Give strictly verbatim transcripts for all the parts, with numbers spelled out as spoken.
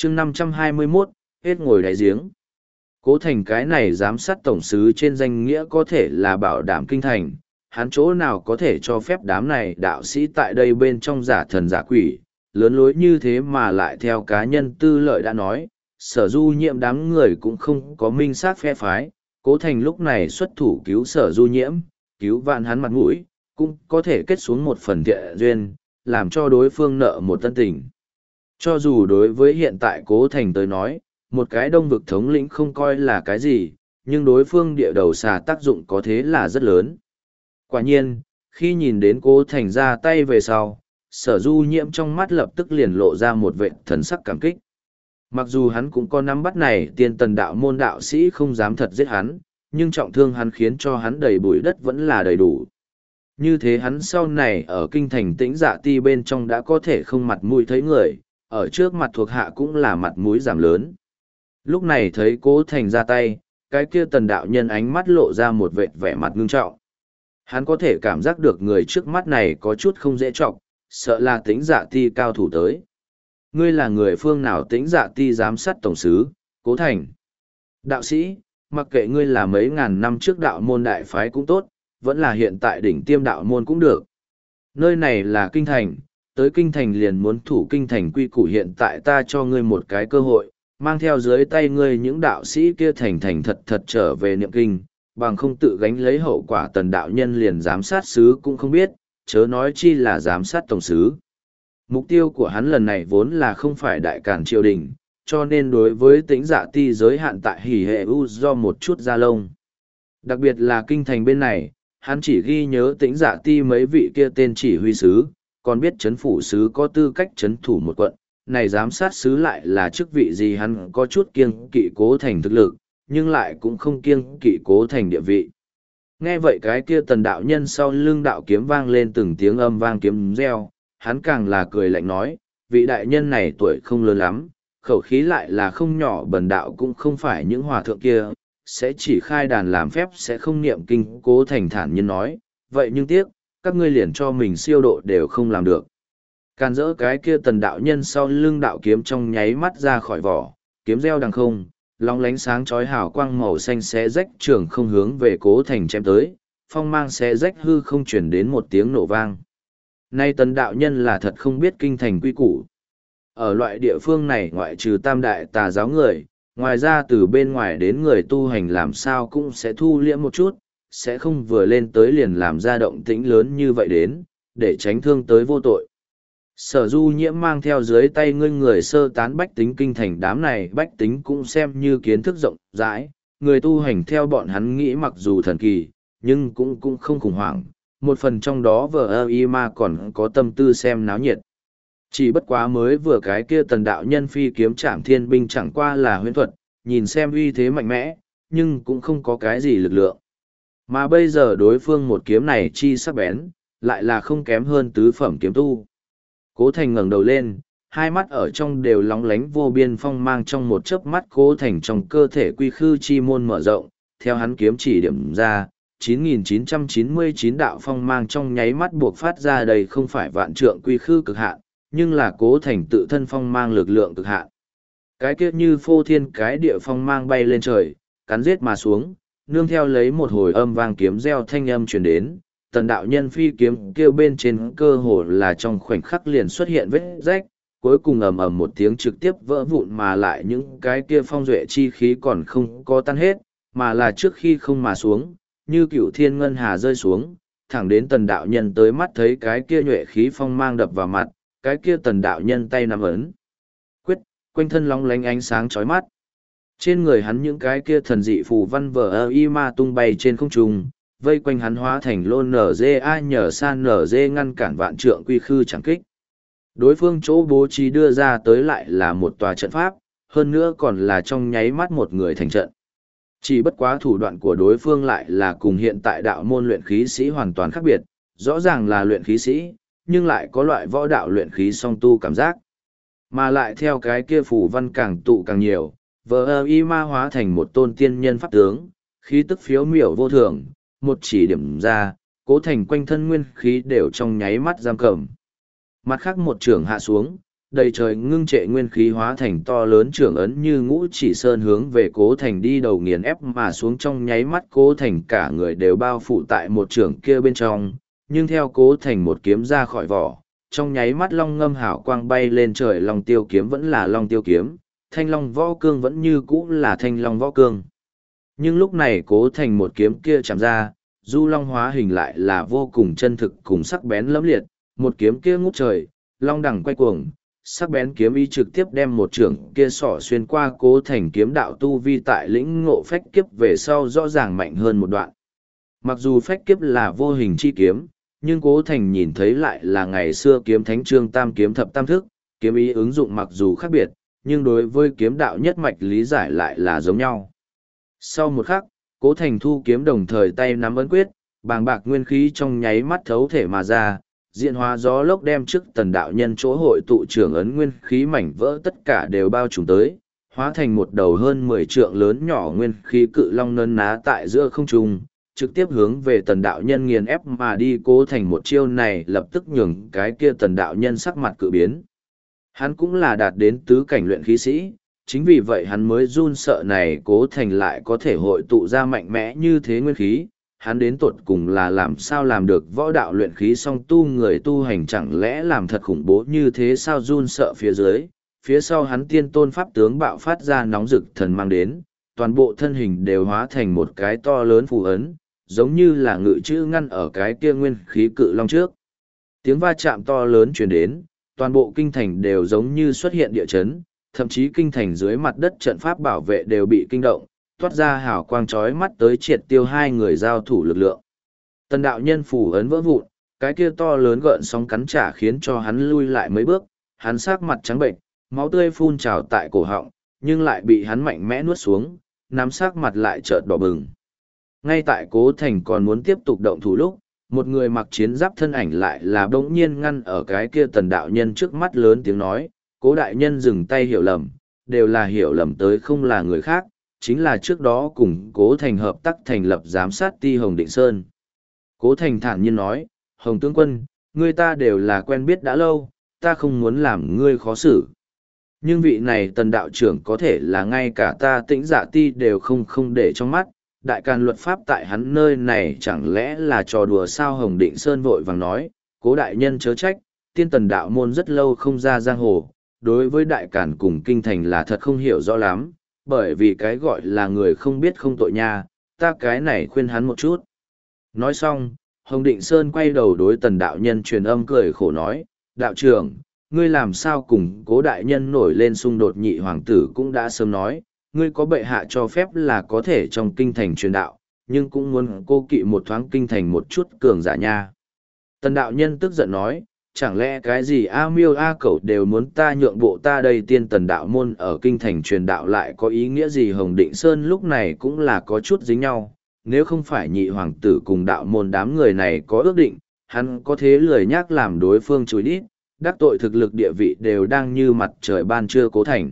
chương năm trăm hai mươi mốt, hết ngồi đáy giếng. Cố Thành cái này giám sát tổng sứ trên danh nghĩa có thể là bảo đảm kinh thành, hắn chỗ nào có thể cho phép đám này đạo sĩ tại đây bên trong giả thần giả quỷ, lớn lối như thế mà lại theo cá nhân tư lợi đã nói, sở du nhiễm đám người cũng không có minh sát phe phái, Cố Thành lúc này xuất thủ cứu sở du nhiễm, cứu vạn hắn mặt mũi, cũng có thể kết xuống một phần thiện duyên, làm cho đối phương nợ một tân tình. Cho dù đối với hiện tại Cố Thành tới nói, một cái đông vực thống lĩnh không coi là cái gì, nhưng đối phương địa đầu xà tác dụng có thế là rất lớn. Quả nhiên, khi nhìn đến Cố Thành ra tay về sau, sở du nhiễm trong mắt lập tức liền lộ ra một vệ thần sắc cảm kích. Mặc dù hắn cũng có nắm bắt này tiên tần đạo môn đạo sĩ không dám thật giết hắn, nhưng trọng thương hắn khiến cho hắn đầy bụi đất vẫn là đầy đủ. Như thế hắn sau này ở kinh thành tĩnh dạ ti bên trong đã có thể không mặt mũi thấy người, ở trước mặt thuộc hạ cũng là mặt mũi giảm lớn. Lúc này thấy Cố Thành ra tay, cái kia tần đạo nhân ánh mắt lộ ra một vệt vẻ mặt ngưng trọng. Hắn có thể cảm giác được người trước mắt này có chút không dễ trọng, sợ là tĩnh dạ ti cao thủ tới. Ngươi là người phương nào tĩnh dạ ti giám sát tổng sứ, Cố Thành. Đạo sĩ, mặc kệ ngươi là mấy ngàn năm trước đạo môn đại phái cũng tốt, vẫn là hiện tại đỉnh tiêm đạo môn cũng được. Nơi này là kinh thành, tới kinh thành liền muốn thủ kinh thành quy củ, hiện tại ta cho ngươi một cái cơ hội, mang theo dưới tay ngươi những đạo sĩ kia thành thành thật thật trở về niệm kinh, bằng không tự gánh lấy hậu quả. Tần đạo nhân liền giám sát sứ cũng không biết, chớ nói chi là giám sát tổng sứ. Mục tiêu của hắn lần này vốn là không phải đại càn triều đình, cho nên đối với tĩnh dạ ti giới hạn tại hỉ hệ u do một chút da lông. Đặc biệt là kinh thành bên này, hắn chỉ ghi nhớ tĩnh dạ ti mấy vị kia tên chỉ huy sứ, còn biết chấn phủ sứ có tư cách chấn thủ một quận, này giám sát sứ lại là chức vị gì hắn có chút kiêng kỵ Cố Thành thực lực, nhưng lại cũng không kiêng kỵ Cố Thành địa vị. Nghe vậy cái kia tần đạo nhân sau lưng đạo kiếm vang lên từng tiếng âm vang kiếm reo, hắn càng là cười lạnh nói, vị đại nhân này tuổi không lớn lắm, khẩu khí lại là không nhỏ, bần đạo cũng không phải những hòa thượng kia, sẽ chỉ khai đàn làm phép sẽ không niệm kinh. Cố Thành thản nhiên nói, vậy nhưng tiếc, các ngươi liền cho mình siêu độ đều không làm được. Càn rỡ cái kia tần đạo nhân sau lưng đạo kiếm trong nháy mắt ra khỏi vỏ, kiếm reo đằng không, long lánh sáng chói hào quang màu xanh xé rách trường không hướng về Cố Thành chém tới, phong mang xé rách hư không chuyển đến một tiếng nổ vang. Nay tần đạo nhân là thật không biết kinh thành quy củ. Ở loại địa phương này ngoại trừ tam đại tà giáo người, ngoài ra từ bên ngoài đến người tu hành làm sao cũng sẽ thu liễm một chút, sẽ không vừa lên tới liền làm ra động tĩnh lớn như vậy đến, để tránh thương tới vô tội. Sở du nhiễm mang theo dưới tay ngươi người sơ tán bách tính kinh thành, đám này bách tính cũng xem như kiến thức rộng rãi, người tu hành theo bọn hắn nghĩ mặc dù thần kỳ, nhưng cũng cũng không khủng hoảng, một phần trong đó vờ ơ y ma còn có tâm tư xem náo nhiệt. Chỉ bất quá mới vừa cái kia tần đạo nhân phi kiếm trảm thiên binh chẳng qua là huyễn thuật, nhìn xem uy thế mạnh mẽ, nhưng cũng không có cái gì lực lượng. Mà bây giờ đối phương một kiếm này chi sắc bén, lại là không kém hơn tứ phẩm kiếm tu. Cố Thành ngẩng đầu lên, hai mắt ở trong đều lóng lánh vô biên phong mang, trong một chớp mắt Cố Thành trong cơ thể quy khư chi môn mở rộng, theo hắn kiếm chỉ điểm ra, chín nghìn chín trăm chín mươi chín đạo phong mang trong nháy mắt buộc phát ra. Đây không phải vạn trượng quy khư cực hạn, nhưng là Cố Thành tự thân phong mang lực lượng cực hạn. Cái kia như phô thiên cái địa phong mang bay lên trời, cắn giết mà xuống, nương theo lấy một hồi âm vang kiếm reo thanh âm truyền đến, tần đạo nhân phi kiếm kêu bên trên cơ hồ là trong khoảnh khắc liền xuất hiện vết rách, cuối cùng ầm ầm một tiếng trực tiếp vỡ vụn, mà lại những cái kia phong duệ chi khí còn không có tan hết, mà là trước khi không mà xuống, như cựu thiên ngân hà rơi xuống, thẳng đến tần đạo nhân tới mắt thấy cái kia nhuệ khí phong mang đập vào mặt, cái kia tần đạo nhân tay nắm ấn quyết, quanh thân long lánh ánh sáng chói mắt. Trên người hắn những cái kia thần dị phù văn vờ ơ y ma tung bay trên không trung, vây quanh hắn hóa thành lôn nở dê a nhờ san nở dê ngăn cản vạn trượng quy khư chẳng kích. Đối phương chỗ bố trí đưa ra tới lại là một tòa trận pháp, hơn nữa còn là trong nháy mắt một người thành trận. Chỉ bất quá thủ đoạn của đối phương lại là cùng hiện tại đạo môn luyện khí sĩ hoàn toàn khác biệt, rõ ràng là luyện khí sĩ, nhưng lại có loại võ đạo luyện khí song tu cảm giác. Mà lại theo cái kia phù văn càng tụ càng nhiều, vờ ơ y ma hóa thành một tôn tiên nhân pháp tướng, khí tức phiếu miểu vô thường, một chỉ điểm ra, Cố Thành quanh thân nguyên khí đều trong nháy mắt giam cầm. Mặt khác một trường hạ xuống, đầy trời ngưng trệ nguyên khí hóa thành to lớn trưởng ấn như ngũ chỉ sơn hướng về cố thành đi đầu nghiền ép mà xuống, trong nháy mắt cố thành cả người đều bao phủ tại một trưởng kia bên trong, nhưng theo cố thành một kiếm ra khỏi vỏ, trong nháy mắt long ngâm hảo quang bay lên trời, long tiêu kiếm vẫn là long tiêu kiếm, thanh long võ cương vẫn như cũ là thanh long võ cương. Nhưng lúc này cố thành một kiếm kia chạm ra, du long hóa hình lại là vô cùng chân thực cùng sắc bén lẫm liệt, một kiếm kia ngút trời, long đằng quay cuồng, sắc bén kiếm ý trực tiếp đem một trưởng kia sỏ xuyên qua cố thành kiếm đạo tu vi tại lĩnh ngộ phách kiếp về sau rõ ràng mạnh hơn một đoạn. Mặc dù phách kiếp là vô hình chi kiếm, nhưng cố thành nhìn thấy lại là ngày xưa kiếm thánh trương tam kiếm thập tam thức, kiếm ý ứng dụng mặc dù khác biệt, nhưng đối với kiếm đạo nhất mạch lý giải lại là giống nhau. Sau một khắc, cố thành thu kiếm đồng thời tay nắm ấn quyết, bàng bạc nguyên khí trong nháy mắt thấu thể mà ra, diện hóa gió lốc đem trước tần đạo nhân chỗ hội tụ trưởng ấn nguyên khí mảnh vỡ tất cả đều bao trùm tới, hóa thành một đầu hơn mười trượng lớn nhỏ nguyên khí cự long nân ná tại giữa không trung, trực tiếp hướng về tần đạo nhân nghiền ép mà đi. Cố thành một chiêu này lập tức nhường cái kia tần đạo nhân sắc mặt cự biến. Hắn cũng là đạt đến tứ cảnh luyện khí sĩ, chính vì vậy hắn mới run sợ này cố thành lại có thể hội tụ ra mạnh mẽ như thế nguyên khí. Hắn đến tột cùng là làm sao làm được võ đạo luyện khí song tu người tu hành, chẳng lẽ làm thật khủng bố như thế sao? Run sợ phía dưới, phía sau hắn tiên tôn pháp tướng bạo phát ra nóng rực thần mang đến, toàn bộ thân hình đều hóa thành một cái to lớn phù ấn, giống như là ngự chữ ngăn ở cái kia nguyên khí cự long trước. Tiếng va chạm to lớn truyền đến, toàn bộ kinh thành đều giống như xuất hiện địa chấn, thậm chí kinh thành dưới mặt đất trận pháp bảo vệ đều bị kinh động, toát ra hào quang chói mắt tới triệt tiêu hai người giao thủ lực lượng. Tần đạo nhân phù ấn vỡ vụn, cái kia to lớn gợn sóng cắn trả khiến cho hắn lui lại mấy bước, hắn sắc mặt trắng bệnh, máu tươi phun trào tại cổ họng, nhưng lại bị hắn mạnh mẽ nuốt xuống, nắm sắc mặt lại chợt đỏ bừng. Ngay tại cố thành còn muốn tiếp tục động thủ lúc, một người mặc chiến giáp thân ảnh lại là bỗng nhiên ngăn ở cái kia tần đạo nhân trước mắt, lớn tiếng nói, cố đại nhân dừng tay, hiểu lầm, đều là hiểu lầm, tới không là người khác, chính là trước đó cùng cố thành hợp tác thành lập giám sát ti Hồng Định Sơn. Cố thành thản nhiên nói, Hồng tướng quân, ngươi ta đều là quen biết đã lâu, ta không muốn làm ngươi khó xử. Nhưng vị này tần đạo trưởng có thể là ngay cả ta Tĩnh Dạ ti đều không không để trong mắt, đại càn luật pháp tại hắn nơi này chẳng lẽ là trò đùa sao? Hồng Định Sơn vội vàng nói, cố đại nhân chớ trách, tiên tần đạo môn rất lâu không ra giang hồ, đối với đại càn cùng kinh thành là thật không hiểu rõ lắm, bởi vì cái gọi là người không biết không tội nha, ta cái này khuyên hắn một chút. Nói xong, Hồng Định Sơn quay đầu đối tần đạo nhân truyền âm cười khổ nói, đạo trưởng, ngươi làm sao cùng cố đại nhân nổi lên xung đột? Nhị hoàng tử cũng đã sớm nói, ngươi có bệ hạ cho phép là có thể trong kinh thành truyền đạo, nhưng cũng muốn cô kỵ một thoáng kinh thành một chút cường giả nha. Tần đạo nhân tức giận nói, chẳng lẽ cái gì A Miêu A Cẩu đều muốn ta nhượng bộ? Ta đây tiên tần đạo môn ở kinh thành truyền đạo lại có ý nghĩa gì? Hồng Định Sơn lúc này cũng là có chút dính nhau, nếu không phải nhị hoàng tử cùng đạo môn đám người này có ước định, hắn có thế lười nhác làm đối phương chối đít, đắc tội thực lực địa vị đều đang như mặt trời ban trưa cố thành.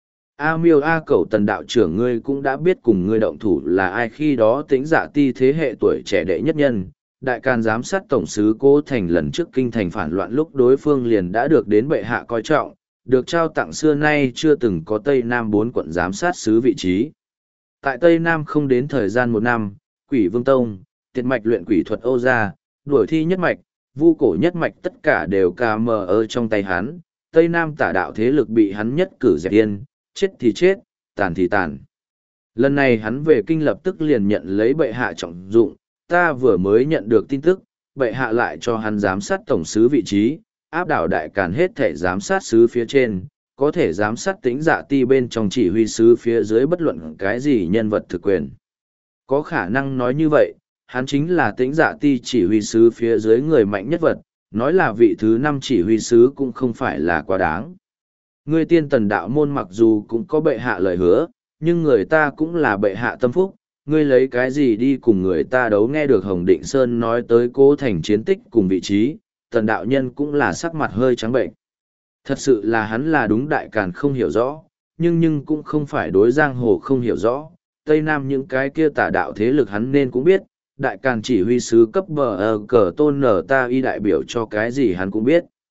A Miêu A Cẩu, tần đạo trưởng ngươi cũng đã biết cùng ngươi động thủ là ai, khi đó Tĩnh Dạ ti thế hệ tuổi trẻ đệ nhất nhân, đại càn giám sát tổng sứ Cố Thành lần trước kinh thành phản loạn lúc đối phương liền đã được đến bệ hạ coi trọng, được trao tặng xưa nay chưa từng có Tây Nam bốn quận giám sát sứ vị trí. Tại Tây Nam không đến thời gian một năm, Quỷ Vương Tông, Tiệt mạch luyện quỷ thuật Âu gia, đuổi thi nhất mạch, vu cổ nhất mạch tất cả đều cà mờ ở trong tay hắn, Tây Nam tả đạo thế lực bị hắn nhất cử dẹp yên, chết thì chết, tàn thì tàn. Lần này hắn về kinh lập tức liền nhận lấy bệ hạ trọng dụng, ta vừa mới nhận được tin tức, bệ hạ lại cho hắn giám sát tổng sứ vị trí, áp đảo đại càn hết thể giám sát sứ phía trên, có thể giám sát Tĩnh Dạ ti bên trong chỉ huy sứ phía dưới bất luận cái gì nhân vật thực quyền. Có khả năng nói như vậy, hắn chính là Tĩnh Dạ ti chỉ huy sứ phía dưới người mạnh nhất vật, nói là vị thứ năm chỉ huy sứ cũng không phải là quá đáng. Ngươi tiên tần đạo môn mặc dù cũng có bệ hạ lời hứa, nhưng người ta cũng là bệ hạ tâm phúc, ngươi lấy cái gì đi cùng người ta đấu? Nghe được Hồng Định Sơn nói tới Cố Thành chiến tích cùng vị trí, tần đạo nhân cũng là sắc mặt hơi trắng bệnh. Thật sự là hắn là đúng đại càn không hiểu rõ, nhưng nhưng cũng không phải đối giang hồ không hiểu rõ, Tây Nam những cái kia tả đạo thế lực hắn nên cũng biết, đại càn chỉ huy sứ cấp bờ ờ, cờ tôn nở ta y đại biểu cho cái gì hắn cũng biết.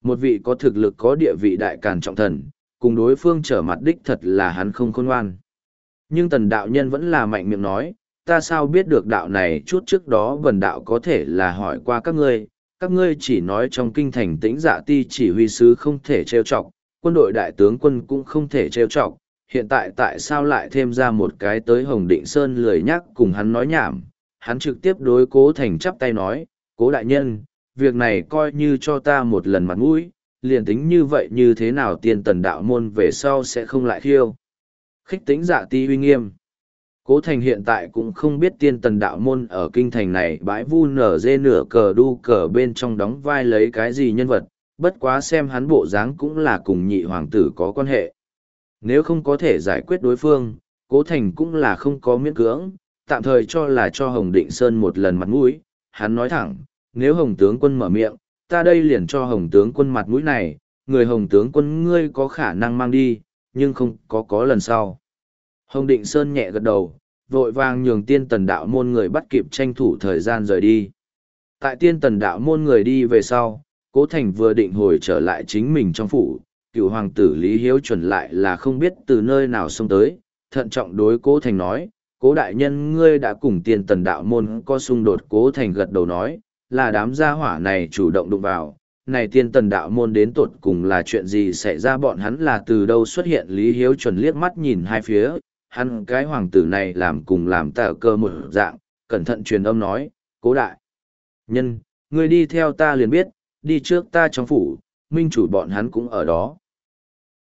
Một vị có thực lực có địa vị đại càn trọng thần, cùng đối phương trở mặt đích thật là hắn không khôn ngoan. Nhưng tần đạo nhân vẫn là mạnh miệng nói, ta sao biết được đạo này chút trước đó bần đạo có thể là hỏi qua các ngươi, các ngươi chỉ nói trong kinh thành tĩnh dạ ti chỉ huy sứ không thể trêu chọc, quân đội đại tướng quân cũng không thể trêu chọc, hiện tại tại sao lại thêm ra một cái tới Hồng Định Sơn lười nhắc cùng hắn nói nhảm, hắn trực tiếp đối Cố Thành chắp tay nói, Cố đại nhân, việc này coi như cho ta một lần mặt mũi, liền tính như vậy như thế nào tiên tần đạo môn về sau sẽ không lại khiêu. Khích tĩnh dạ ti uy nghiêm. Cố Thành hiện tại cũng không biết tiên tần đạo môn ở kinh thành này bãi vu nở dê nửa cờ đu cờ bên trong đóng vai lấy cái gì nhân vật, bất quá xem hắn bộ dáng cũng là cùng nhị hoàng tử có quan hệ. Nếu không có thể giải quyết đối phương, Cố Thành cũng là không có miễn cưỡng, tạm thời cho là cho Hồng Định Sơn một lần mặt mũi, hắn nói thẳng, nếu Hồng tướng quân mở miệng, ta đây liền cho Hồng tướng quân mặt mũi này, người Hồng tướng quân ngươi có khả năng mang đi, nhưng không có có lần sau. Hồng Định Sơn nhẹ gật đầu, vội vàng nhường tiên tần đạo môn người bắt kịp tranh thủ thời gian rời đi. Tại tiên tần đạo môn người đi về sau, Cố Thành vừa định hồi trở lại chính mình trong phủ, cựu hoàng tử Lý Hiếu chuẩn lại là không biết từ nơi nào xông tới, thận trọng đối Cố Thành nói, Cố đại nhân ngươi đã cùng tiên tần đạo môn có xung đột. Cố Thành gật đầu nói, là đám gia hỏa này chủ động đụng vào, này tiên tần đạo môn đến tột cùng là chuyện gì xảy ra, bọn hắn là từ đâu xuất hiện. Lý Hiếu chuẩn liếc mắt nhìn hai phía, hắn cái hoàng tử này làm cùng làm tờ cơ một dạng, cẩn thận truyền âm nói, Cố đại nhân, ngươi đi theo ta liền biết, đi trước ta trong phủ, minh chủ bọn hắn cũng ở đó.